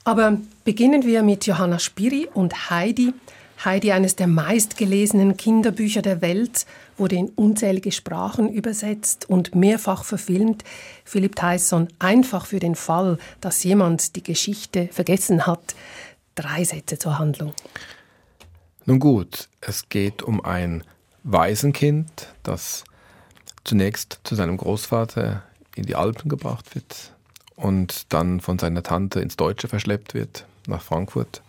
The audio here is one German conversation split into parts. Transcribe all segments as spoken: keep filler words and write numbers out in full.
Aber beginnen wir mit Johanna Spyri und Heidi. Heidi, eines der meistgelesenen Kinderbücher der Welt, wurde in unzählige Sprachen übersetzt und mehrfach verfilmt. Philipp Tyson, einfach für den Fall, dass jemand die Geschichte vergessen hat. Drei Sätze zur Handlung. Nun gut, es geht um ein Waisenkind, das zunächst zu seinem Großvater in die Alpen gebracht wird und dann von seiner Tante ins Deutsche verschleppt wird, nach Frankfurt,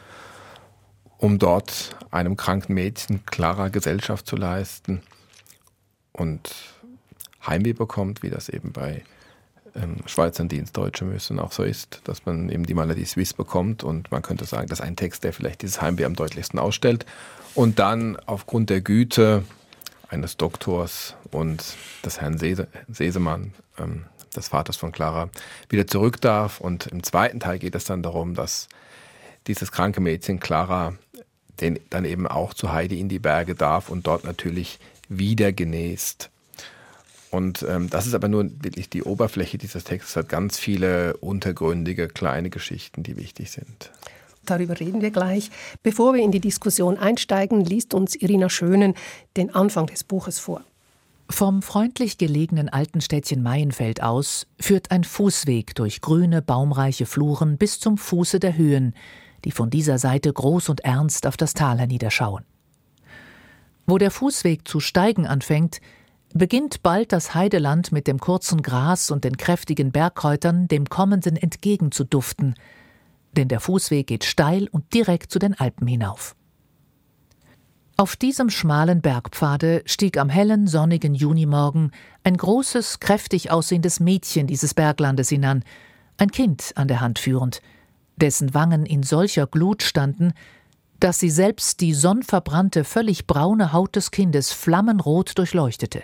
um dort einem kranken Mädchen Clara Gesellschaft zu leisten und Heimweh bekommt, wie das eben bei ähm, Schweizern, die ins Deutsche müssen, auch so ist, dass man eben die Maladie Suisse bekommt und man könnte sagen, das ist ein Text, der vielleicht dieses Heimweh am deutlichsten ausstellt und dann aufgrund der Güte eines Doktors und des Herrn Sese, Sesemann, ähm, des Vaters von Clara, wieder zurück darf. Und im zweiten Teil geht es dann darum, dass dieses kranke Mädchen Clara den dann eben auch zu Heidi in die Berge darf und dort natürlich wieder genäst. Und ähm, das ist aber nur wirklich die Oberfläche dieses Textes, hat ganz viele untergründige kleine Geschichten, die wichtig sind. Darüber reden wir gleich. Bevor wir in die Diskussion einsteigen, liest uns Irina Schönen den Anfang des Buches vor. Vom freundlich gelegenen alten Städtchen Maienfeld aus führt ein Fußweg durch grüne, baumreiche Fluren bis zum Fuße der Höhen, die von dieser Seite groß und ernst auf das Tal herniederschauen. Wo der Fußweg zu steigen anfängt, beginnt bald das Heideland mit dem kurzen Gras und den kräftigen Bergkräutern dem Kommenden entgegenzuduften, denn der Fußweg geht steil und direkt zu den Alpen hinauf. Auf diesem schmalen Bergpfade stieg am hellen, sonnigen Junimorgen ein großes, kräftig aussehendes Mädchen dieses Berglandes hinan, ein Kind an der Hand führend, dessen Wangen in solcher Glut standen, dass sie selbst die sonnverbrannte, völlig braune Haut des Kindes flammenrot durchleuchtete.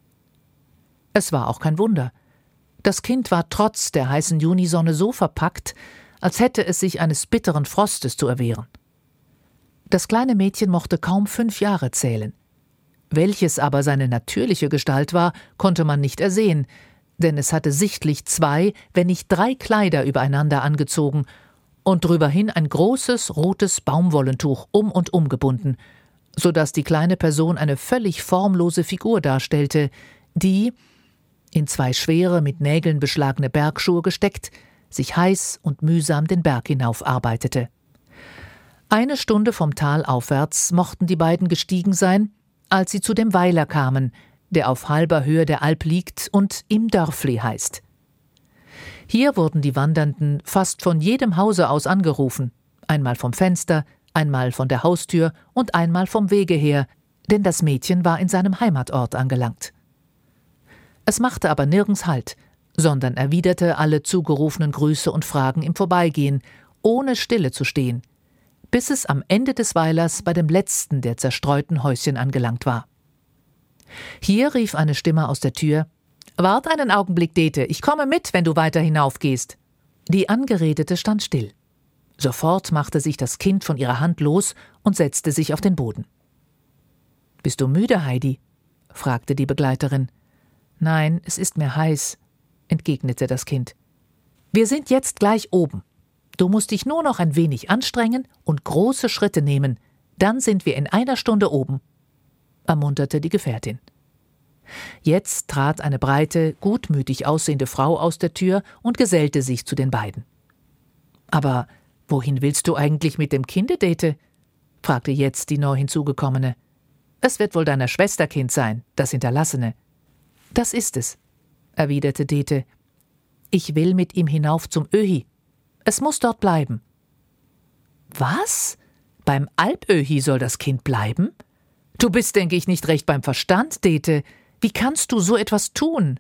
Es war auch kein Wunder. Das Kind war trotz der heißen Junisonne so verpackt, als hätte es sich eines bitteren Frostes zu erwehren. Das kleine Mädchen mochte kaum fünf Jahre zählen. Welches aber seine natürliche Gestalt war, konnte man nicht ersehen, denn es hatte sichtlich zwei, wenn nicht drei Kleider übereinander angezogen und drüberhin ein großes, rotes Baumwollentuch um und um gebunden, so dass die kleine Person eine völlig formlose Figur darstellte, die, in zwei schwere, mit Nägeln beschlagene Bergschuhe gesteckt, sich heiß und mühsam den Berg hinauf arbeitete. Eine Stunde vom Tal aufwärts mochten die beiden gestiegen sein, als sie zu dem Weiler kamen, der auf halber Höhe der Alp liegt und im Dörfli heißt. Hier wurden die Wandernden fast von jedem Hause aus angerufen, einmal vom Fenster, einmal von der Haustür und einmal vom Wege her, denn das Mädchen war in seinem Heimatort angelangt. Es machte aber nirgends Halt, sondern erwiderte alle zugerufenen Grüße und Fragen im Vorbeigehen, ohne stille zu stehen, bis es am Ende des Weilers bei dem letzten der zerstreuten Häuschen angelangt war. Hier rief eine Stimme aus der Tür: »Wart einen Augenblick, Dete, ich komme mit, wenn du weiter hinaufgehst.« Die Angeredete stand still. Sofort machte sich das Kind von ihrer Hand los und setzte sich auf den Boden. »Bist du müde, Heidi?« fragte die Begleiterin. »Nein, es ist mir heiß«, entgegnete das Kind. »Wir sind jetzt gleich oben. Du musst dich nur noch ein wenig anstrengen und große Schritte nehmen. Dann sind wir in einer Stunde oben«, ermunterte die Gefährtin. Jetzt trat eine breite, gutmütig aussehende Frau aus der Tür und gesellte sich zu den beiden. »Aber wohin willst du eigentlich mit dem Kinde, Dete?« fragte jetzt die neu hinzugekommene. »Es wird wohl deiner Schwester Kind sein, das Hinterlassene.« »Das ist es«, erwiderte Dete. »Ich will mit ihm hinauf zum Öhi. Es muss dort bleiben.« »Was? Beim Alpöhi soll das Kind bleiben? Du bist, denke ich, nicht recht beim Verstand, Dete. Wie kannst du so etwas tun?«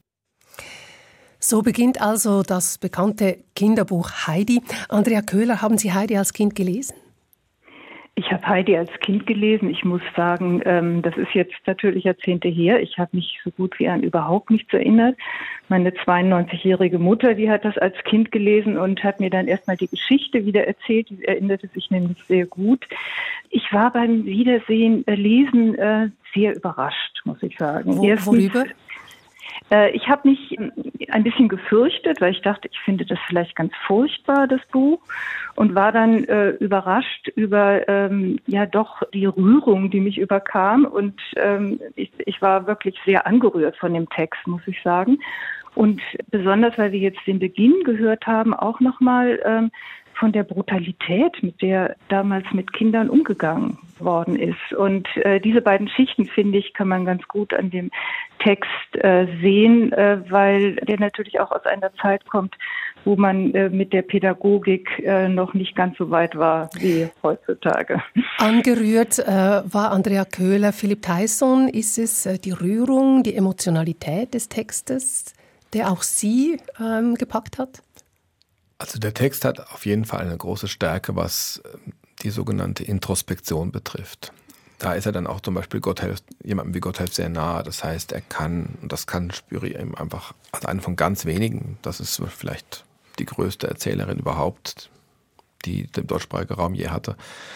So beginnt also das bekannte Kinderbuch Heidi. Andrea Köhler, haben Sie Heidi als Kind gelesen? Ich habe Heidi als Kind gelesen. Ich muss sagen, ähm, das ist jetzt natürlich Jahrzehnte her. Ich habe mich so gut wie an überhaupt nichts erinnert. Meine zweiundneunzigjährige Mutter, die hat das als Kind gelesen und hat mir dann erstmal die Geschichte wieder erzählt. Die erinnerte sich nämlich sehr gut. Ich war beim Wiedersehen, äh, Lesen äh, sehr überrascht, muss ich sagen. Wo, worüber? Ich habe mich ein bisschen gefürchtet, weil ich dachte, ich finde das vielleicht ganz furchtbar, das Buch, und war dann äh, überrascht über ähm, ja doch die Rührung, die mich überkam, und ähm, ich, ich war wirklich sehr angerührt von dem Text, muss ich sagen. Und besonders, weil wir jetzt den Beginn gehört haben, auch nochmal ähm, von der Brutalität, mit der damals mit Kindern umgegangen worden ist. Und äh, diese beiden Schichten, finde ich, kann man ganz gut an dem Text äh, sehen, äh, weil der natürlich auch aus einer Zeit kommt, wo man äh, mit der Pädagogik äh, noch nicht ganz so weit war wie heutzutage. Angerührt äh, war Andrea Köhler. Philipp Theisson, ist es äh, die Rührung, die Emotionalität des Textes, der auch Sie ähm, gepackt hat? Also der Text hat auf jeden Fall eine große Stärke, was die sogenannte Introspektion betrifft. Da ist er dann auch zum Beispiel Gott hilft, jemandem wie Gott hilft sehr nahe. Das heißt, er kann, und das kann Spyri eben einfach als eine von ganz wenigen, das ist vielleicht die größte Erzählerin überhaupt, die der deutschsprachige Raum je hatte.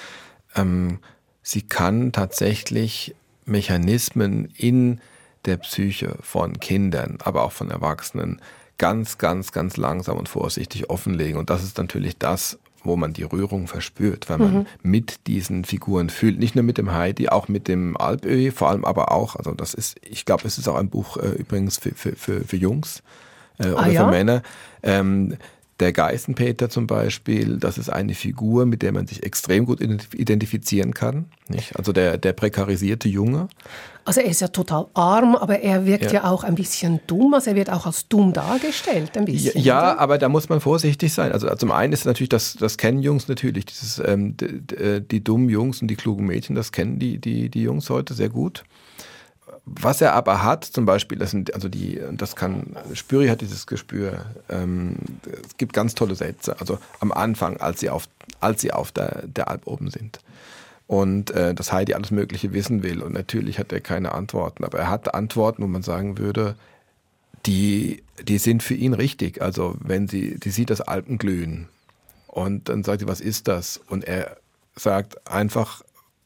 Ähm, sie kann tatsächlich Mechanismen in der Psyche von Kindern, aber auch von Erwachsenen ganz, ganz, ganz langsam und vorsichtig offenlegen. Und das ist natürlich das, wo man die Rührung verspürt, weil man mhm. mit diesen Figuren fühlt. Nicht nur mit dem Heidi, auch mit dem Alpöhi, vor allem aber auch, also das ist, ich glaube, es ist auch ein Buch äh, übrigens für, für, für, für Jungs äh, oder ah, ja? für Männer. Ähm, Der Geißenpeter zum Beispiel, das ist eine Figur, mit der man sich extrem gut identifizieren kann. Nicht? Also der, der prekarisierte Junge. Also er ist ja total arm, aber er wirkt ja. ja auch ein bisschen dumm. Also er wird auch als dumm dargestellt, ein bisschen. Ja, oder? Aber da muss man vorsichtig sein. Also zum einen ist natürlich, das, das kennen Jungs natürlich, dieses, ähm, die, die, die dummen Jungs und die klugen Mädchen, das kennen die, die, die Jungs heute sehr gut. Was er aber hat, zum Beispiel, das sind, also die, das kann, Spyri hat dieses Gespür, ähm, es gibt ganz tolle Sätze, also am Anfang, als sie auf, als sie auf der, der Alp oben sind. Und äh, dass Heidi alles Mögliche wissen will. Und natürlich hat er keine Antworten, aber er hat Antworten, wo man sagen würde, die, die sind für ihn richtig. Also wenn sie, die sieht das Alpenglühen und dann sagt sie, was ist das? Und er sagt einfach,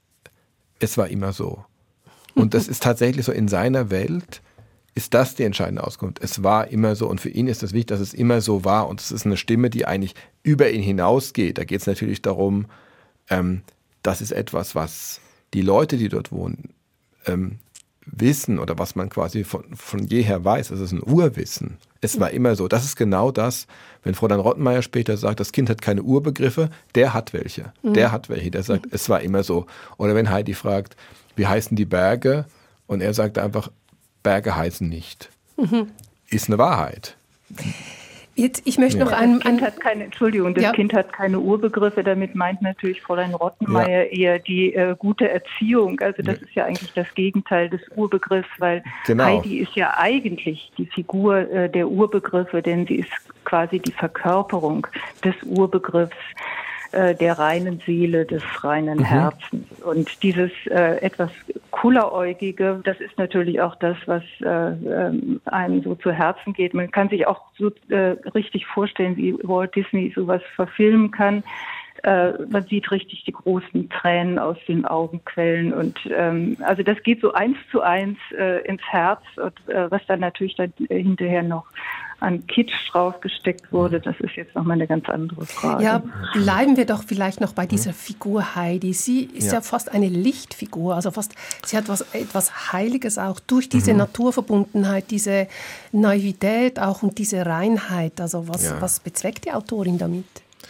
es war immer so. Und das ist tatsächlich so, in seiner Welt ist das die entscheidende Auskunft. Es war immer so und für ihn ist es wichtig, dass es immer so war und es ist eine Stimme, die eigentlich über ihn hinausgeht. Da geht es natürlich darum, ähm, das ist etwas, was die Leute, die dort wohnen, ähm, wissen oder was man quasi von, von jeher weiß. Das ist ein Urwissen. Es war immer so. Das ist genau das, wenn Fräulein Rottenmeier später sagt, das Kind hat keine Urbegriffe, der hat welche. Mhm. Der hat welche. Der sagt, es war immer so. Oder wenn Heidi fragt, wie heißen die Berge? Und er sagt einfach, Berge heißen nicht. Mhm. Ist eine Wahrheit. Jetzt, ich möchte ja. noch ein, das kind hat keine, Entschuldigung, das ja. Kind hat keine Urbegriffe. Damit meint natürlich Fräulein Rottenmeier ja. eher die äh, gute Erziehung. Also das ja. ist ja eigentlich das Gegenteil des Urbegriffs, weil genau. Heidi ist ja eigentlich die Figur äh, der Urbegriffe, denn sie ist quasi die Verkörperung des Urbegriffs, der reinen Seele, des reinen mhm. Herzens. Und dieses äh, etwas Kulleräugige, das ist natürlich auch das, was äh, einem so zu Herzen geht. Man kann sich auch so äh, richtig vorstellen, wie Walt Disney sowas verfilmen kann. Äh, man sieht richtig die großen Tränen aus den Augen quellen. Und ähm, also das geht so eins zu eins äh, ins Herz. Und äh, was dann natürlich dann äh, hinterher noch an Kitsch draufgesteckt wurde, das ist jetzt nochmal eine ganz andere Frage. Ja, bleiben wir doch vielleicht noch bei dieser Figur Heidi. Sie ist ja, ja fast eine Lichtfigur, also fast, sie hat was, etwas Heiliges auch durch diese mhm. Naturverbundenheit, diese Naivität auch und diese Reinheit. Also was, ja. was bezweckt die Autorin damit?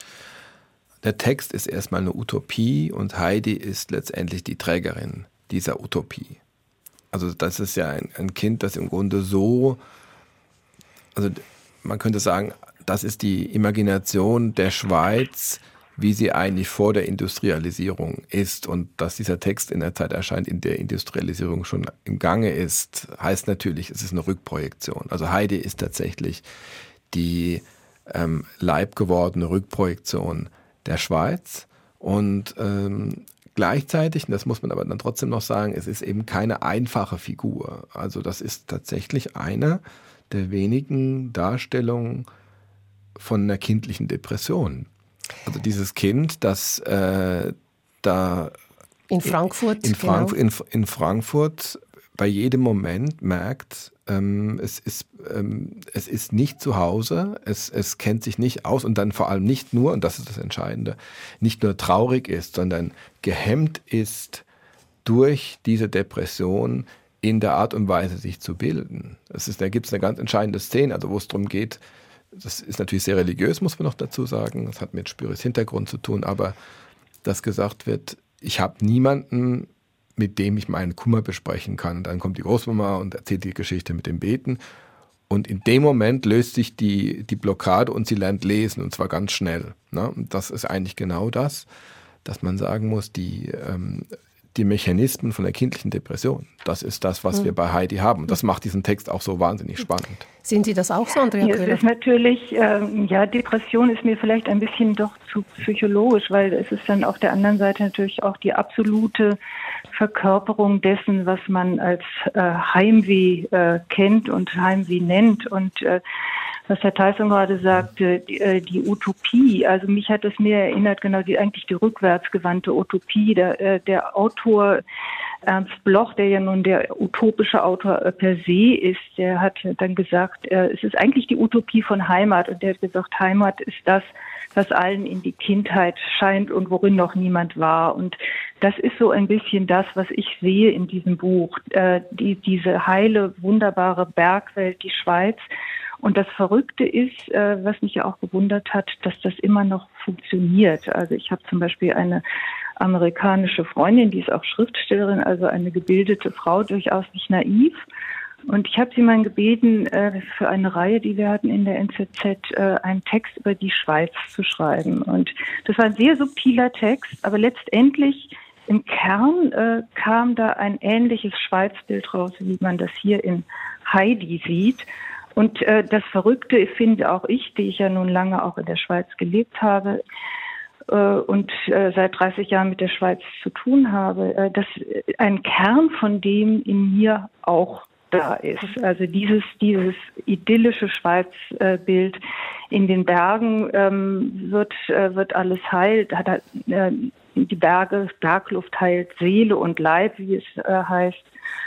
Der Text ist erstmal eine Utopie und Heidi ist letztendlich die Trägerin dieser Utopie. Also das ist ja ein, ein Kind, das im Grunde so, also man könnte sagen, das ist die Imagination der Schweiz, wie sie eigentlich vor der Industrialisierung ist. Und dass dieser Text in der Zeit erscheint, in der Industrialisierung schon im Gange ist, heißt natürlich, es ist eine Rückprojektion. Also Heidi ist tatsächlich die ähm, leibgewordene Rückprojektion der Schweiz. Und ähm, gleichzeitig, und das muss man aber dann trotzdem noch sagen, es ist eben keine einfache Figur. Also das ist tatsächlich eine der wenigen Darstellungen von einer kindlichen Depression. Also dieses Kind, das äh, da in Frankfurt, in, Frank- genau. in, in Frankfurt bei jedem Moment merkt, ähm, es, ist, ähm, es ist nicht zu Hause, es, es kennt sich nicht aus und dann vor allem nicht nur, und das ist das Entscheidende, nicht nur traurig ist, sondern gehemmt ist durch diese Depression in der Art und Weise, sich zu bilden. Das ist, da gibt es eine ganz entscheidende Szene, also wo es darum geht, das ist natürlich sehr religiös, muss man noch dazu sagen, das hat mit Spyris Hintergrund zu tun, aber dass gesagt wird, ich habe niemanden, mit dem ich meinen Kummer besprechen kann. Und dann kommt die Großmama und erzählt die Geschichte mit dem Beten. Und in dem Moment löst sich die, die Blockade und sie lernt lesen, und zwar ganz schnell. Ne? Und das ist eigentlich genau das, dass man sagen muss, die, ähm, die Mechanismen von der kindlichen Depression, das ist das, was mhm. wir bei Heidi haben. Und das macht diesen Text auch so wahnsinnig spannend. Sehen Sie das auch so, Andrea Ja, Köhler? es ist natürlich, ähm, ja, Depression ist mir vielleicht ein bisschen doch zu psychologisch, weil es ist dann auf der anderen Seite natürlich auch die absolute Verkörperung dessen, was man als äh, Heimweh äh, kennt und Heimweh nennt. Und äh, was Herr Theissing gerade sagte, die, äh, die Utopie, also mich hat es mehr erinnert, genau die eigentlich die rückwärtsgewandte Utopie. Der, äh, der Autor Ernst Bloch, der ja nun der utopische Autor äh, per se ist, der hat dann gesagt, äh, es ist eigentlich die Utopie von Heimat. Und der hat gesagt, Heimat ist das, was allen in die Kindheit scheint und worin noch niemand war. Und das ist so ein bisschen das, was ich sehe in diesem Buch. Äh, die, diese heile, wunderbare Bergwelt, die Schweiz. Und das Verrückte ist, äh, was mich ja auch gewundert hat, dass das immer noch funktioniert. Also ich habe zum Beispiel eine amerikanische Freundin, die ist auch Schriftstellerin, also eine gebildete Frau, durchaus nicht naiv. Und ich habe sie mal gebeten, äh, für eine Reihe, die wir hatten in der N Z Z, äh, einen Text über die Schweiz zu schreiben. Und das war ein sehr subtiler Text, aber letztendlich im Kern äh, kam da ein ähnliches Schweizbild raus, wie man das hier in Heidi sieht. Und äh, das Verrückte finde auch ich, die ich ja nun lange auch in der Schweiz gelebt habe äh, und äh, seit dreißig Jahren mit der Schweiz zu tun habe, äh, dass ein Kern von dem in mir auch da ist. Also dieses, dieses idyllische Schweizbild in den Bergen ähm, wird, äh, wird alles heil, hat, äh, die Berge, Bergluft heilt Seele und Leib, wie es äh, heißt.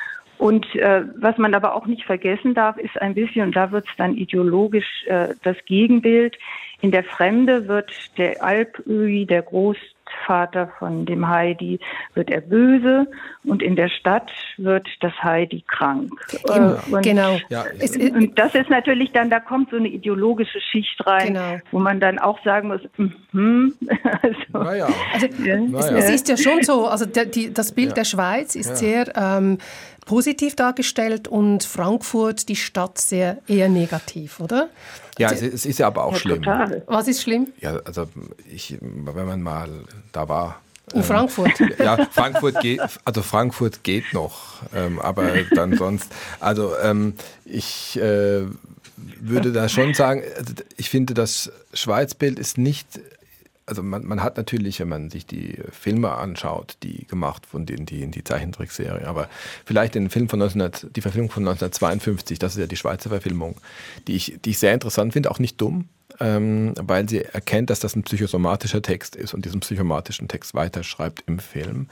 Und äh, was man aber auch nicht vergessen darf, ist ein bisschen, und da wird es dann ideologisch äh, das Gegenbild, in der Fremde wird der Alpöhi, der Großvater von dem Heidi, wird er böse, und in der Stadt wird das Heidi krank. Genau. Äh, und, genau. Ja, es, und das ist natürlich dann, da kommt so eine ideologische Schicht rein, genau, wo man dann auch sagen muss, mhm. also, naja. also ja. es, naja. es ist ja schon so, also der, die, das Bild ja. der Schweiz ist ja. sehr ähm, positiv dargestellt und Frankfurt, die Stadt, sehr eher negativ, oder? Ja, es, es ist ja aber auch ja, schlimm. Total. Was ist schlimm? Ja, also ich, wenn man mal da war. In ähm, Frankfurt? Ja, Frankfurt geht, also Frankfurt geht noch, ähm, aber dann sonst. Also ähm, ich äh, würde da schon sagen, ich finde, das Schweizbild ist nicht. Also man, man hat natürlich, wenn man sich die Filme anschaut, die gemacht von denen, die in die Zeichentrickserie, aber vielleicht den Film von neunzehnhundert, die Verfilmung von neunzehnhundertzweiundfünfzig, das ist ja die Schweizer Verfilmung, die ich, die ich sehr interessant finde, auch nicht dumm, ähm, weil sie erkennt, dass das ein psychosomatischer Text ist und diesen psychosomatischen Text weiterschreibt im Film.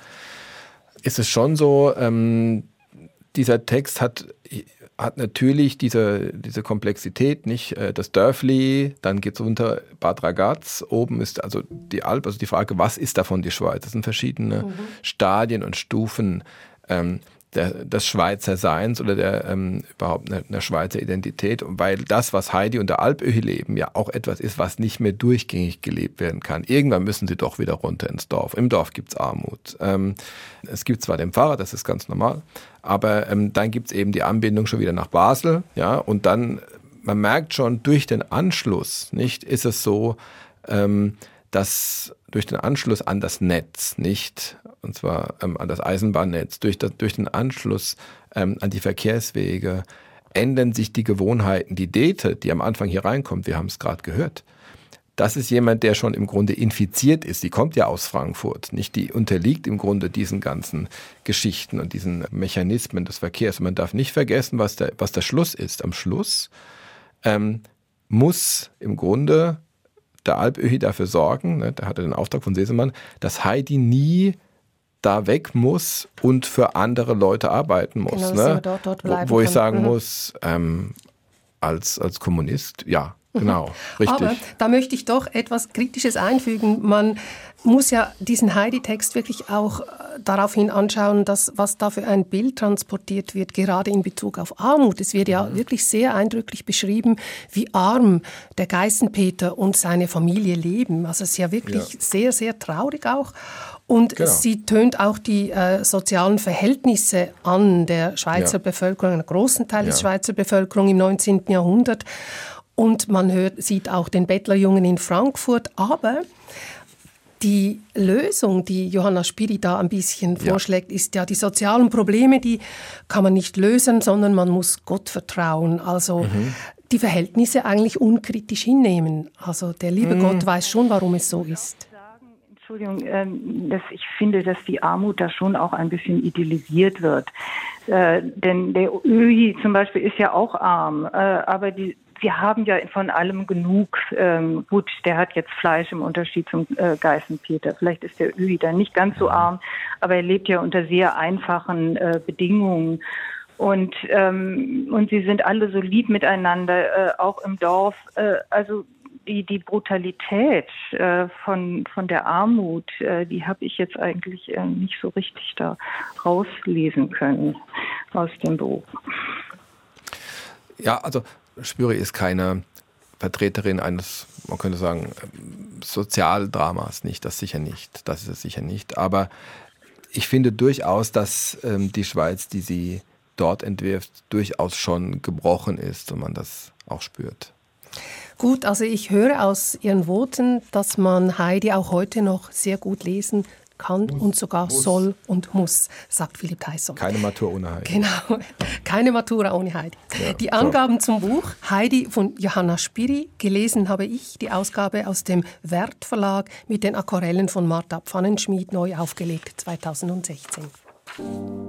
Ist es schon so, ähm, dieser Text hat... hat natürlich diese, diese Komplexität, nicht das Dörfli, dann geht es runter Bad Ragaz, oben ist also die Alp, also die Frage, was ist davon die Schweiz? Das sind verschiedene mhm. Stadien und Stufen ähm, der, des Schweizer Seins oder der ähm, überhaupt einer, einer Schweizer Identität, und weil das, was Heidi und der Alpöhi leben, ja auch etwas ist, was nicht mehr durchgängig gelebt werden kann. Irgendwann müssen sie doch wieder runter ins Dorf. Im Dorf gibt es Armut. Ähm, es gibt zwar den Pfarrer, das ist ganz normal, aber ähm, dann gibt es eben die Anbindung schon wieder nach Basel, ja, und dann, man merkt schon, durch den Anschluss, nicht, ist es so, ähm, dass durch den Anschluss an das Netz, nicht, und zwar ähm, an das Eisenbahnnetz, durch, das, durch den Anschluss ähm, an die Verkehrswege, ändern sich die Gewohnheiten. Die Dete, die am Anfang hier reinkommt, wir haben es gerade gehört, das ist jemand, der schon im Grunde infiziert ist. Die kommt ja aus Frankfurt, nicht? Die unterliegt im Grunde diesen ganzen Geschichten und diesen Mechanismen des Verkehrs. Und man darf nicht vergessen, was der, was der Schluss ist. Am Schluss ähm, muss im Grunde der Alpöhi dafür sorgen, ne, da hat er den Auftrag von Sesemann, dass Heidi nie da weg muss und für andere Leute arbeiten muss. Genau, dass ne? man dort, dort bleiben wo, wo ich kann. sagen Mhm. muss, ähm, als, als Kommunist, ja, genau, richtig. Aber da möchte ich doch etwas Kritisches einfügen. Man muss ja diesen Heidi-Text wirklich auch daraufhin anschauen, dass, was da für ein Bild transportiert wird, gerade in Bezug auf Armut. Es wird ja wirklich sehr eindrücklich beschrieben, wie arm der Geißenpeter und seine Familie leben. Also es ist ja wirklich ja. sehr, sehr traurig auch. Und genau. sie tönt auch die äh, sozialen Verhältnisse an der Schweizer ja. Bevölkerung, einer großen Teil ja. der Schweizer Bevölkerung im neunzehnten Jahrhundert. Und man hört, sieht auch den Bettlerjungen in Frankfurt. Aber die Lösung, die Johanna Spyri da ein bisschen ja. vorschlägt, ist ja, die sozialen Probleme, die kann man nicht lösen, sondern man muss Gott vertrauen. Also mhm. die Verhältnisse eigentlich unkritisch hinnehmen. Also der liebe mhm. Gott weiß schon, warum es so ist. Entschuldigung, ähm, dass ich finde, dass die Armut da schon auch ein bisschen idealisiert wird. Äh, denn der Öhi zum Beispiel ist ja auch arm, äh, aber die wir haben ja von allem genug. Ähm, gut, der hat jetzt Fleisch im Unterschied zum äh, Geißenpeter. Vielleicht ist der Öhi dann nicht ganz so arm, aber er lebt ja unter sehr einfachen äh, Bedingungen. Und, ähm, und sie sind alle so lieb miteinander, äh, auch im Dorf. Äh, also die, die Brutalität äh, von, von der Armut, äh, die habe ich jetzt eigentlich äh, nicht so richtig da rauslesen können aus dem Buch. Ja, also Spyri ist keine Vertreterin eines, man könnte sagen, Sozialdramas, nicht, das sicher nicht, das ist es sicher nicht. Aber ich finde durchaus, dass ähm, die Schweiz, die sie dort entwirft, durchaus schon gebrochen ist und man das auch spürt. Gut, also ich höre aus Ihren Voten, dass man Heidi auch heute noch sehr gut lesen kann muss, und sogar muss. soll und muss, sagt Philipp Theißon. Keine Matur ohne Heidi. Genau, keine Matura ohne Heidi. Ja, die Angaben so. zum Buch Heidi von Johanna Spyri. Gelesen habe ich die Ausgabe aus dem Wert Verlag mit den Aquarellen von Martha Pfannenschmied, neu aufgelegt zweitausendsechzehn.